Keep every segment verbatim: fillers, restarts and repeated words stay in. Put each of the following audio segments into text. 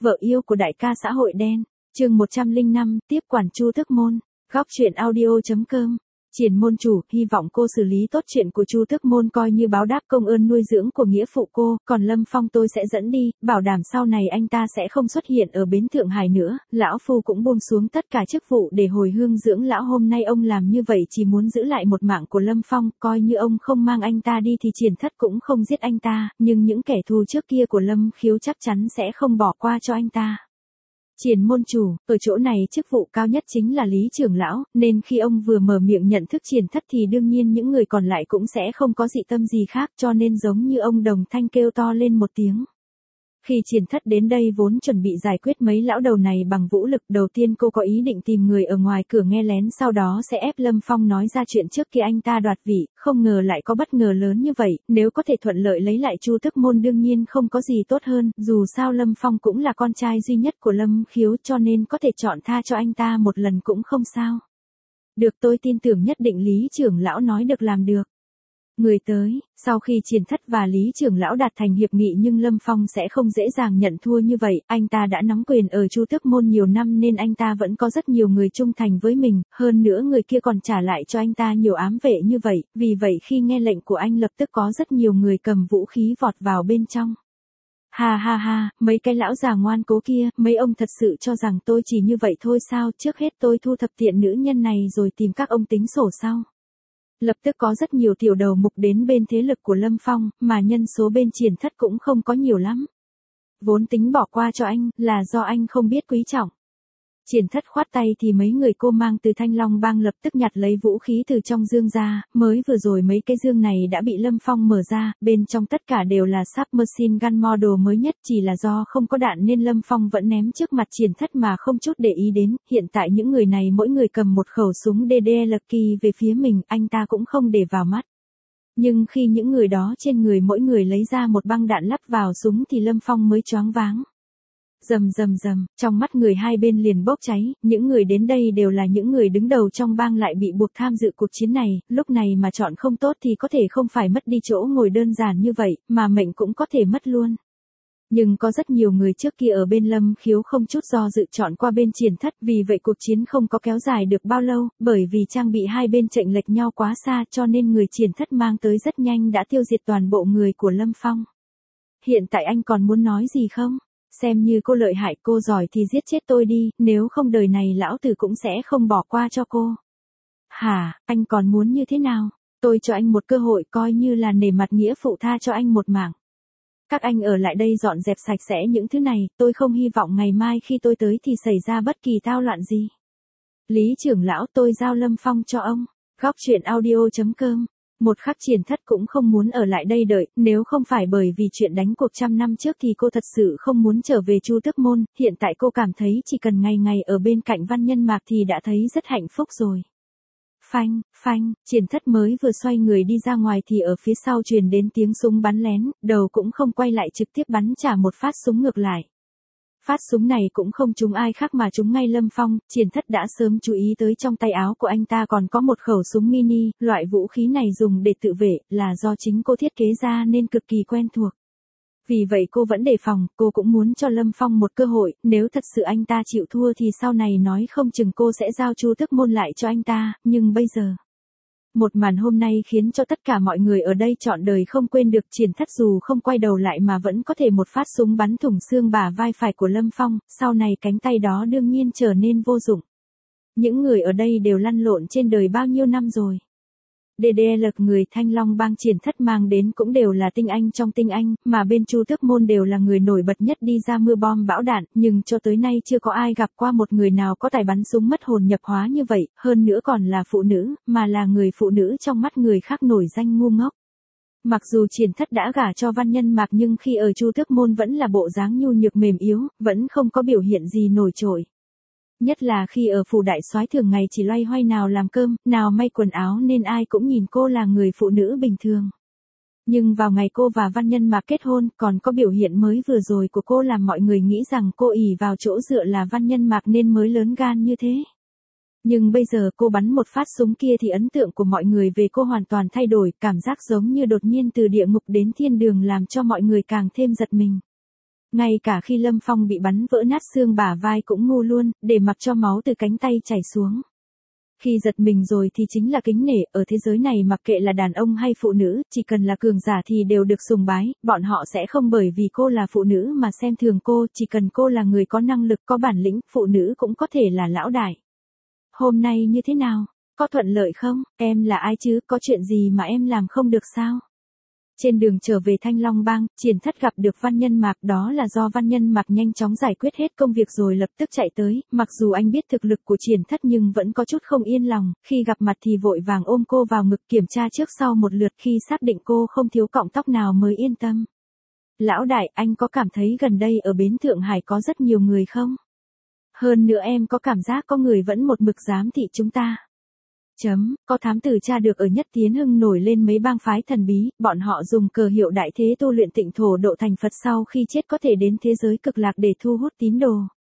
vợ yêu của đại ca xã hội đen. Chương một trăm lẻ năm, tiếp quản Chu Tước Môn. Góc truyện audio chấm com. Triển môn chủ, hy vọng cô xử lý tốt chuyện của Chu Tước Môn coi như báo đáp công ơn nuôi dưỡng của nghĩa phụ cô, còn Lâm Phong tôi sẽ dẫn đi, bảo đảm sau này anh ta sẽ không xuất hiện ở bến Thượng Hải nữa. Lão phu cũng buông xuống tất cả chức vụ để hồi hương dưỡng lão. Hôm nay ông làm như vậy chỉ muốn giữ lại một mạng của Lâm Phong, coi như ông không mang anh ta đi thì Triển Thất cũng không giết anh ta, nhưng những kẻ thù trước kia của Lâm Khiếu chắc chắn sẽ không bỏ qua cho anh ta. Triển môn chủ, ở chỗ này chức vụ cao nhất chính là Lý trưởng lão, nên khi ông vừa mở miệng nhận thức Triển Thất thì đương nhiên những người còn lại cũng sẽ không có dị tâm gì khác, cho nên giống như ông đồng thanh kêu to lên một tiếng. Khi Triển Thất đến đây vốn chuẩn bị giải quyết mấy lão đầu này bằng vũ lực, đầu tiên cô có ý định tìm người ở ngoài cửa nghe lén, sau đó sẽ ép Lâm Phong nói ra chuyện trước kia anh ta đoạt vị, không ngờ lại có bất ngờ lớn như vậy, nếu có thể thuận lợi lấy lại Chu Tước Môn đương nhiên không có gì tốt hơn, dù sao Lâm Phong cũng là con trai duy nhất của Lâm Khiếu cho nên có thể chọn tha cho anh ta một lần cũng không sao. Được, tôi tin tưởng nhất định Lý trưởng lão nói được làm được. Người tới, sau khi Triển Thất và Lý trưởng lão đạt thành hiệp nghị nhưng Lâm Phong sẽ không dễ dàng nhận thua như vậy, anh ta đã nắm quyền ở Chu Tước Môn nhiều năm nên anh ta vẫn có rất nhiều người trung thành với mình, hơn nữa người kia còn trả lại cho anh ta nhiều ám vệ như vậy, vì vậy khi nghe lệnh của anh lập tức có rất nhiều người cầm vũ khí vọt vào bên trong. Ha ha ha, mấy cái lão già ngoan cố kia, mấy ông thật sự cho rằng tôi chỉ như vậy thôi sao, trước hết tôi thu thập tiện nữ nhân này rồi tìm các ông tính sổ sau. Lập tức có rất nhiều tiểu đầu mục đến bên thế lực của Lâm Phong, mà nhân số bên Triển Thất cũng không có nhiều lắm. Vốn tính bỏ qua cho anh, là do anh không biết quý trọng. Triển Thất khoát tay thì mấy người cô mang từ Thanh Long Bang lập tức nhặt lấy vũ khí từ trong dương ra, mới vừa rồi mấy cái dương này đã bị Lâm Phong mở ra, bên trong tất cả đều là submachine gun model mới nhất, chỉ là do không có đạn nên Lâm Phong vẫn ném trước mặt Triển Thất mà không chút để ý đến, hiện tại những người này mỗi người cầm một khẩu súng đê đê lờ kỳ về phía mình, anh ta cũng không để vào mắt. Nhưng khi những người đó trên người mỗi người lấy ra một băng đạn lắp vào súng thì Lâm Phong mới choáng váng. Rầm rầm rầm, trong mắt người hai bên liền bốc cháy, những người đến đây đều là những người đứng đầu trong bang lại bị buộc tham dự cuộc chiến này, lúc này mà chọn không tốt thì có thể không phải mất đi chỗ ngồi đơn giản như vậy, mà mệnh cũng có thể mất luôn. Nhưng có rất nhiều người trước kia ở bên Lâm Khiếu không chút do dự chọn qua bên Triển Thất, vì vậy cuộc chiến không có kéo dài được bao lâu, bởi vì trang bị hai bên chệnh lệch nhau quá xa cho nên người Triển Thất mang tới rất nhanh đã tiêu diệt toàn bộ người của Lâm Phong. Hiện tại anh còn muốn nói gì không? Xem như cô lợi hại, cô giỏi thì giết chết tôi đi, nếu không đời này lão tử cũng sẽ không bỏ qua cho cô. Hả, anh còn muốn như thế nào? Tôi cho anh một cơ hội coi như là nể mặt nghĩa phụ tha cho anh một mạng. Các anh ở lại đây dọn dẹp sạch sẽ những thứ này, tôi không hy vọng ngày mai khi tôi tới thì xảy ra bất kỳ thao loạn gì. Lý trưởng lão, tôi giao Lâm Phong cho ông. Góc truyện audio chấm com. Một khắc Triển Thất cũng không muốn ở lại đây đợi, nếu không phải bởi vì chuyện đánh cuộc trăm năm trước thì cô thật sự không muốn trở về Chu Tước Môn, hiện tại cô cảm thấy chỉ cần ngày ngày ở bên cạnh Văn Nhân Mạc thì đã thấy rất hạnh phúc rồi. Phanh, phanh, Triển Thất mới vừa xoay người đi ra ngoài thì ở phía sau truyền đến tiếng súng bắn lén, đầu cũng không quay lại trực tiếp bắn trả một phát súng ngược lại. Phát súng này cũng không trúng ai khác mà trúng ngay Lâm Phong, Triển Thất đã sớm chú ý tới trong tay áo của anh ta còn có một khẩu súng mini, loại vũ khí này dùng để tự vệ, là do chính cô thiết kế ra nên cực kỳ quen thuộc. Vì vậy cô vẫn đề phòng, cô cũng muốn cho Lâm Phong một cơ hội, nếu thật sự anh ta chịu thua thì sau này nói không chừng cô sẽ giao Chu Tước Môn lại cho anh ta, nhưng bây giờ... Một màn hôm nay khiến cho tất cả mọi người ở đây trọn đời không quên được. Triển Thất dù không quay đầu lại mà vẫn có thể một phát súng bắn thủng xương bả vai phải của Lâm Phong, sau này cánh tay đó đương nhiên trở nên vô dụng. Những người ở đây đều lăn lộn trên đời bao nhiêu năm rồi. đê đê lờ người Thanh Long Bang Triển Thất mang đến cũng đều là tinh anh trong tinh anh, mà bên Chu Tước Môn đều là người nổi bật nhất đi ra mưa bom bão đạn, nhưng cho tới nay chưa có ai gặp qua một người nào có tài bắn súng mất hồn nhập hóa như vậy, hơn nữa còn là phụ nữ, mà là người phụ nữ trong mắt người khác nổi danh ngu ngốc. Mặc dù Triển Thất đã gả cho Văn Nhân Mạc nhưng khi ở Chu Tước Môn vẫn là bộ dáng nhu nhược mềm yếu, vẫn không có biểu hiện gì nổi trội. Nhất là khi ở phủ đại soái thường ngày chỉ loay hoay nào làm cơm, nào may quần áo nên ai cũng nhìn cô là người phụ nữ bình thường. Nhưng vào ngày cô và Văn Nhân Mạc kết hôn, còn có biểu hiện mới vừa rồi của cô làm mọi người nghĩ rằng cô ỷ vào chỗ dựa là Văn Nhân Mạc nên mới lớn gan như thế. Nhưng bây giờ cô bắn một phát súng kia thì ấn tượng của mọi người về cô hoàn toàn thay đổi, cảm giác giống như đột nhiên từ địa ngục đến thiên đường làm cho mọi người càng thêm giật mình. Ngay cả khi Lâm Phong bị bắn vỡ nát xương bả vai cũng ngu luôn, để mặc cho máu từ cánh tay chảy xuống. Khi giật mình rồi thì chính là kính nể, ở thế giới này mặc kệ là đàn ông hay phụ nữ, chỉ cần là cường giả thì đều được sùng bái, bọn họ sẽ không bởi vì cô là phụ nữ mà xem thường cô, chỉ cần cô là người có năng lực, có bản lĩnh, phụ nữ cũng có thể là lão đại. Hôm nay như thế nào? Có thuận lợi không? Em là ai chứ, có chuyện gì mà em làm không được sao? Trên đường trở về Thanh Long Bang, Triển Thất gặp được Văn Nhân Mạc, đó là do Văn Nhân Mạc nhanh chóng giải quyết hết công việc rồi lập tức chạy tới, mặc dù anh biết thực lực của Triển Thất nhưng vẫn có chút không yên lòng, khi gặp mặt thì vội vàng ôm cô vào ngực kiểm tra trước sau một lượt khi xác định cô không thiếu cọng tóc nào mới yên tâm. Lão đại, anh có cảm thấy gần đây ở bến Thượng Hải có rất nhiều người không? Hơn nữa em có cảm giác có người vẫn một mực giám thị chúng ta. Chấm, có thám tử tra được ở Nhất Tiến Hưng nổi lên mấy bang phái thần bí, bọn họ dùng cờ hiệu đại thế tu luyện tịnh thổ độ thành Phật sau khi chết có thể đến thế giới cực lạc để thu hút tín đồ.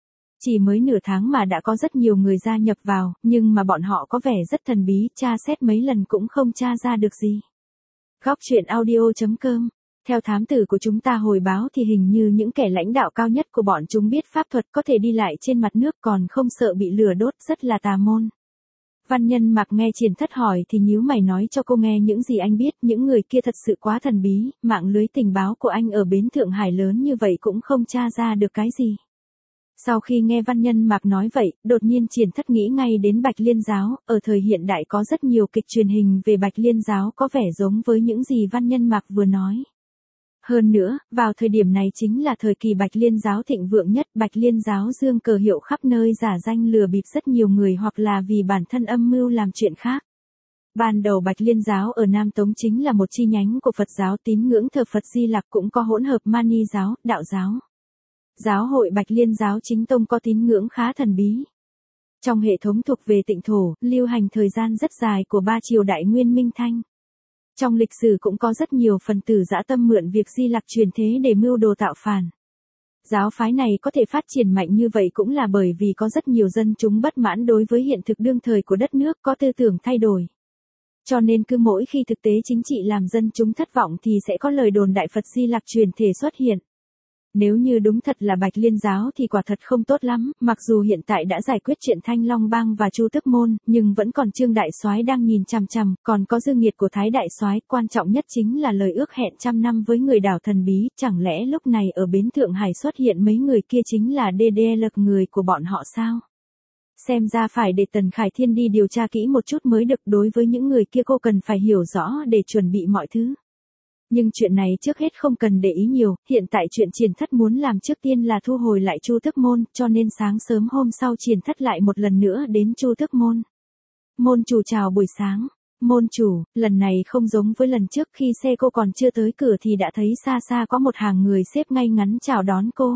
Chỉ mới nửa tháng mà đã có rất nhiều người gia nhập vào, nhưng mà bọn họ có vẻ rất thần bí, tra xét mấy lần cũng không tra ra được gì. Góc truyện audio chấm com. Theo thám tử của chúng ta hồi báo thì hình như những kẻ lãnh đạo cao nhất của bọn chúng biết pháp thuật có thể đi lại trên mặt nước còn không sợ bị lửa đốt, rất là tà môn. Văn Nhân Mạc nghe Triển Thất hỏi thì nhíu mày nói cho cô nghe những gì anh biết, những người kia thật sự quá thần bí, mạng lưới tình báo của anh ở bến Thượng Hải lớn như vậy cũng không tra ra được cái gì. Sau khi nghe Văn Nhân Mạc nói vậy, đột nhiên Triển Thất nghĩ ngay đến Bạch Liên Giáo, ở thời hiện đại có rất nhiều kịch truyền hình về Bạch Liên Giáo có vẻ giống với những gì Văn Nhân Mạc vừa nói. Hơn nữa, vào thời điểm này chính là thời kỳ Bạch Liên Giáo thịnh vượng nhất, Bạch Liên Giáo dương cờ hiệu khắp nơi giả danh lừa bịp rất nhiều người hoặc là vì bản thân âm mưu làm chuyện khác. Ban đầu Bạch Liên Giáo ở Nam Tống chính là một chi nhánh của Phật giáo tín ngưỡng thờ Phật Di Lặc, cũng có hỗn hợp Mani giáo, đạo giáo. Giáo hội Bạch Liên Giáo chính tông có tín ngưỡng khá thần bí. Trong hệ thống thuộc về tịnh thổ, lưu hành thời gian rất dài của ba triều đại Nguyên Minh Thanh. Trong lịch sử cũng có rất nhiều phần tử dã tâm mượn việc Di Lặc truyền thế để mưu đồ tạo phản. Giáo phái này có thể phát triển mạnh như vậy cũng là bởi vì có rất nhiều dân chúng bất mãn đối với hiện thực đương thời của đất nước, có tư tưởng thay đổi. Cho nên cứ mỗi khi thực tế chính trị làm dân chúng thất vọng thì sẽ có lời đồn đại Phật Di Lặc truyền thể xuất hiện. Nếu như đúng thật là Bạch Liên Giáo thì quả thật không tốt lắm, mặc dù hiện tại đã giải quyết chuyện Thanh Long Bang và Chu Tước Môn, nhưng vẫn còn Trương Đại Soái đang nhìn chằm chằm, còn có dư nghiệt của Thái Đại Soái, quan trọng nhất chính là lời ước hẹn trăm năm với người đảo thần bí, chẳng lẽ lúc này ở bến Thượng Hải xuất hiện mấy người kia chính là đê đê lờ người của bọn họ sao? Xem ra phải để Tần Khải Thiên đi điều tra kỹ một chút mới được, đối với những người kia cô cần phải hiểu rõ để chuẩn bị mọi thứ. Nhưng chuyện này trước hết không cần để ý nhiều, hiện tại chuyện Triển Thất muốn làm trước tiên là thu hồi lại Chu Tước Môn, cho nên sáng sớm hôm sau Triển Thất lại một lần nữa đến Chu Tước Môn. Môn chủ chào buổi sáng. Môn chủ, lần này không giống với lần trước, khi xe cô còn chưa tới cửa thì đã thấy xa xa có một hàng người xếp ngay ngắn chào đón cô.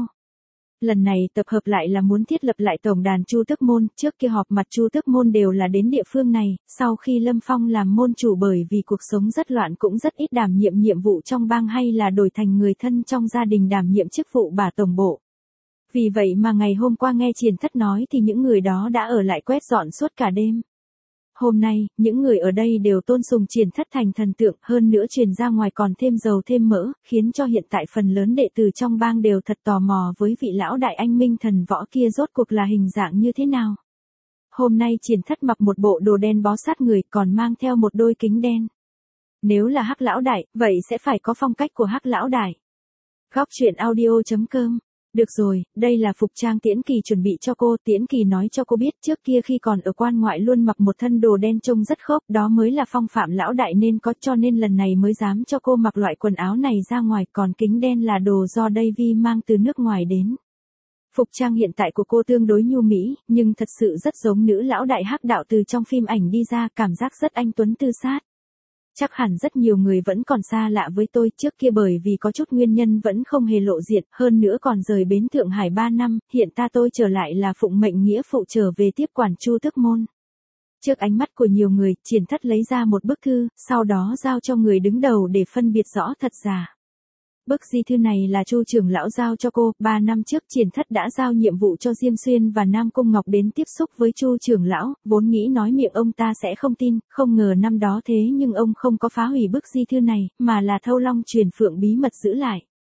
Lần này tập hợp lại là muốn thiết lập lại tổng đàn Chu Tước Môn, trước kia họp mặt Chu Tước Môn đều là đến địa phương này, sau khi Lâm Phong làm môn chủ bởi vì cuộc sống rất loạn cũng rất ít đảm nhiệm nhiệm vụ trong bang hay là đổi thành người thân trong gia đình đảm nhiệm chức vụ bà tổng bộ. Vì vậy mà ngày hôm qua nghe Triển Thất nói thì những người đó đã ở lại quét dọn suốt cả đêm. Hôm nay, những người ở đây đều tôn sùng Triển Thất thành thần tượng, hơn nữa truyền ra ngoài còn thêm dầu thêm mỡ, khiến cho hiện tại phần lớn đệ tử trong bang đều thật tò mò với vị lão đại anh minh thần võ kia rốt cuộc là hình dạng như thế nào. Hôm nay Triển Thất mặc một bộ đồ đen bó sát người, còn mang theo một đôi kính đen. Nếu là Hắc lão đại, vậy sẽ phải có phong cách của Hắc lão đại. Góc truyện audio chấm com. Được rồi, đây là phục trang Tiễn Kỳ chuẩn bị cho cô. Tiễn Kỳ nói cho cô biết trước kia khi còn ở quan ngoại luôn mặc một thân đồ đen trông rất khốc, đó mới là phong phạm lão đại nên có, cho nên lần này mới dám cho cô mặc loại quần áo này ra ngoài, còn kính đen là đồ do Davy mang từ nước ngoài đến. Phục trang hiện tại của cô tương đối nhu mỹ, nhưng thật sự rất giống nữ lão đại Hắc đạo từ trong phim ảnh đi ra, cảm giác rất anh tuấn tư sát. Chắc hẳn rất nhiều người vẫn còn xa lạ với tôi, trước kia bởi vì có chút nguyên nhân vẫn không hề lộ diện, hơn nữa còn rời bến Thượng Hải ba năm, hiện ta tôi trở lại là phụng mệnh nghĩa phụ trở về tiếp quản Chu Tước Môn. Trước ánh mắt của nhiều người, Triển Thất lấy ra một bức thư, sau đó giao cho người đứng đầu để phân biệt rõ thật giả. Bức di thư này là Chu trưởng lão giao cho cô, ba năm trước Triển Thất đã giao nhiệm vụ cho Diêm Xuyên và Nam Cung Ngọc đến tiếp xúc với Chu trưởng lão, vốn nghĩ nói miệng ông ta sẽ không tin, không ngờ năm đó thế nhưng ông không có phá hủy bức di thư này, mà là thâu long truyền phượng bí mật giữ lại.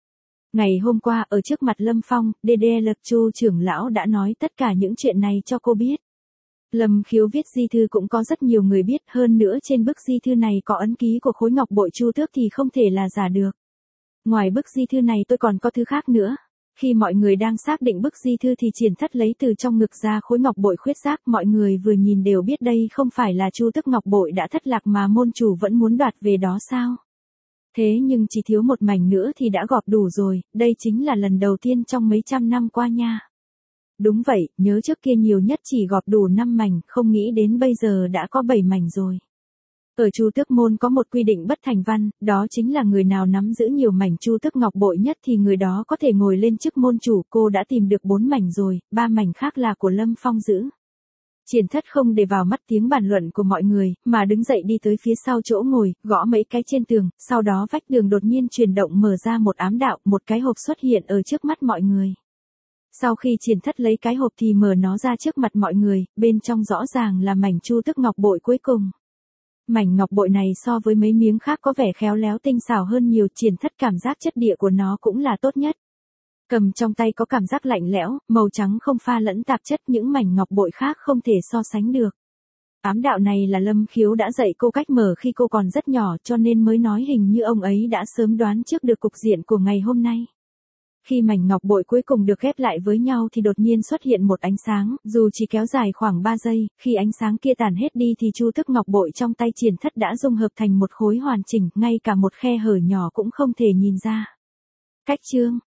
Ngày hôm qua ở trước mặt Lâm Phong, đê đê Lực Chu trưởng lão đã nói tất cả những chuyện này cho cô biết. Lâm Khiếu viết di thư cũng có rất nhiều người biết, hơn nữa trên bức di thư này có ấn ký của khối ngọc bội Chu Tước thì không thể là giả được. Ngoài bức di thư này tôi còn có thứ khác nữa. Khi mọi người đang xác định bức di thư thì Triển Thất lấy từ trong ngực ra khối ngọc bội khuyết giác, mọi người vừa nhìn đều biết đây không phải là Chu Tước ngọc bội đã thất lạc mà môn chủ vẫn muốn đoạt về đó sao? Thế nhưng chỉ thiếu một mảnh nữa thì đã gọp đủ rồi, đây chính là lần đầu tiên trong mấy trăm năm qua nha. Đúng vậy, nhớ trước kia nhiều nhất chỉ gọp đủ năm mảnh, không nghĩ đến bây giờ đã có bảy mảnh rồi. Ở Chu Tước môn có một quy định bất thành văn, đó chính là người nào nắm giữ nhiều mảnh Chu Tước ngọc bội nhất thì người đó có thể ngồi lên chức môn chủ. Cô đã tìm được bốn mảnh rồi, ba mảnh khác là của Lâm Phong giữ. Triển Thất không để vào mắt tiếng bàn luận của mọi người, mà đứng dậy đi tới phía sau chỗ ngồi, gõ mấy cái trên tường, sau đó vách tường đột nhiên chuyển động mở ra một ám đạo, một cái hộp xuất hiện ở trước mắt mọi người. Sau khi Triển Thất lấy cái hộp thì mở nó ra trước mặt mọi người, bên trong rõ ràng là mảnh Chu Tước ngọc bội cuối cùng. Mảnh ngọc bội này so với mấy miếng khác có vẻ khéo léo tinh xảo hơn nhiều, Triển Thất cảm giác chất địa của nó cũng là tốt nhất. Cầm trong tay có cảm giác lạnh lẽo, màu trắng không pha lẫn tạp chất, những mảnh ngọc bội khác không thể so sánh được. Ám đạo này là Lâm Khiếu đã dạy cô cách mở khi cô còn rất nhỏ, cho nên mới nói hình như ông ấy đã sớm đoán trước được cục diện của ngày hôm nay. Khi mảnh ngọc bội cuối cùng được ghép lại với nhau thì đột nhiên xuất hiện một ánh sáng, dù chỉ kéo dài khoảng ba giây, khi ánh sáng kia tàn hết đi thì Chu Tước ngọc bội trong tay Triển Thất đã dung hợp thành một khối hoàn chỉnh, ngay cả một khe hở nhỏ cũng không thể nhìn ra. Cách chương